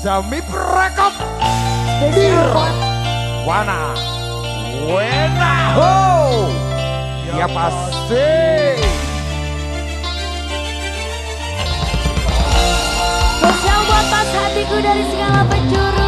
Sami Rekop Nirwana Wena ho ya pasti. Spesial buat pas hatiku dari segala penjuru.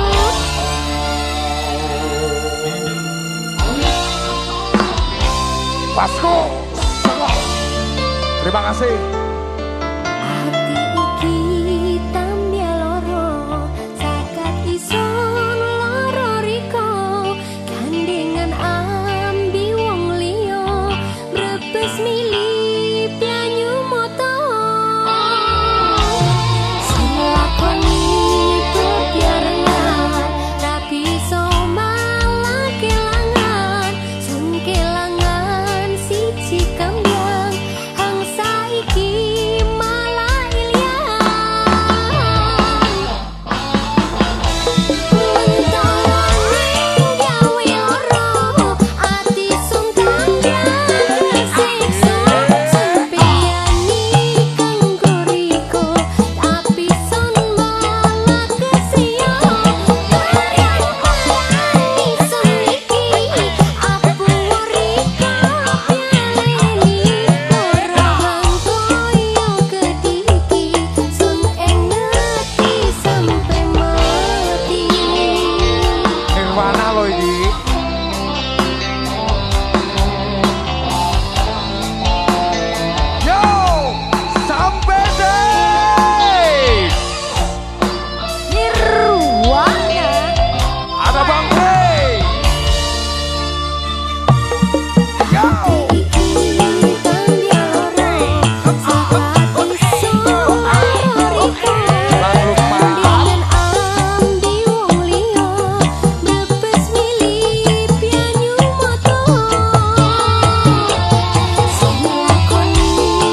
Pasku Sengok. Terima kasih. Hati iki tambah loro, sakat ison loro riko, gandengan ambi wong liya, brebes milih pianyu moto. Sing lakoni bebarengan, ra bisa malah kelangan, sun kelangan siji kambyang, hang saiki malah ilian. Mentolong gawe loro, ati sun kambyang siksa, sun piyani kanggo riko, tapi sun malah kesia. Karang-karang sun iki, aku riko pialeni, orang koyo kediki, sun engeti sampai mati. Nirwana lo iki. Yo, sampai deh. Nirwana. Ada Bang Hey. Yo. Iki tambah loro, sakat iso ariko, gandengan ambi wong liya, brebes milih pianyu moto. Sing lakoni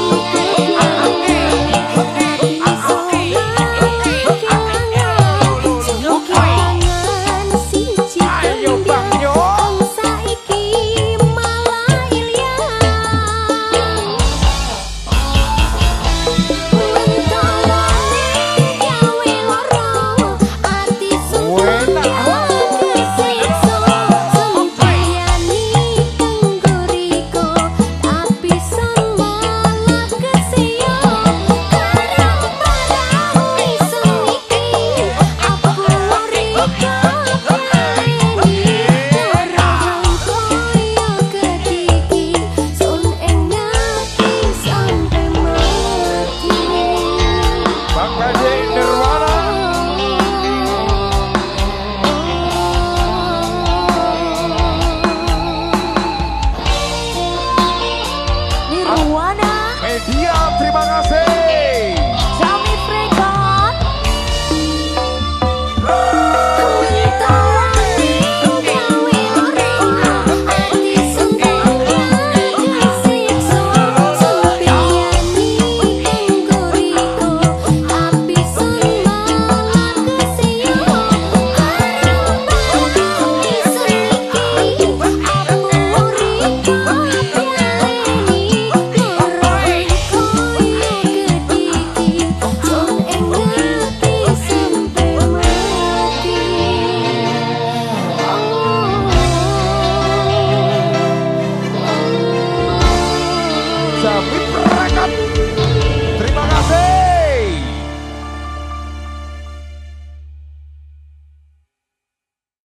bebarengan, iso kelangan, sun kelangan siji Ayo Bang Yo. hang saiki malah ilian. Mentolong gawe loro, ati sun Wena ho. kesiksa, sun piyani kanggo riko, tapi sun malah kesia. Karang-karang sun iki, aku riko pialeni, orang koyo kediki, sun engeti sampai mati. Bang Badi Nirwana. Nirwana, Media terima kasih. Sami Rekop. Mentolong gawe loro, ati sun kambyang siksa, sun piyani kanggo riko, tapi sun malah kesia. Karang-karang sun iki, aku riko pialeni, orang koyo kediki, sun engeti sampai mati. Sami Rekop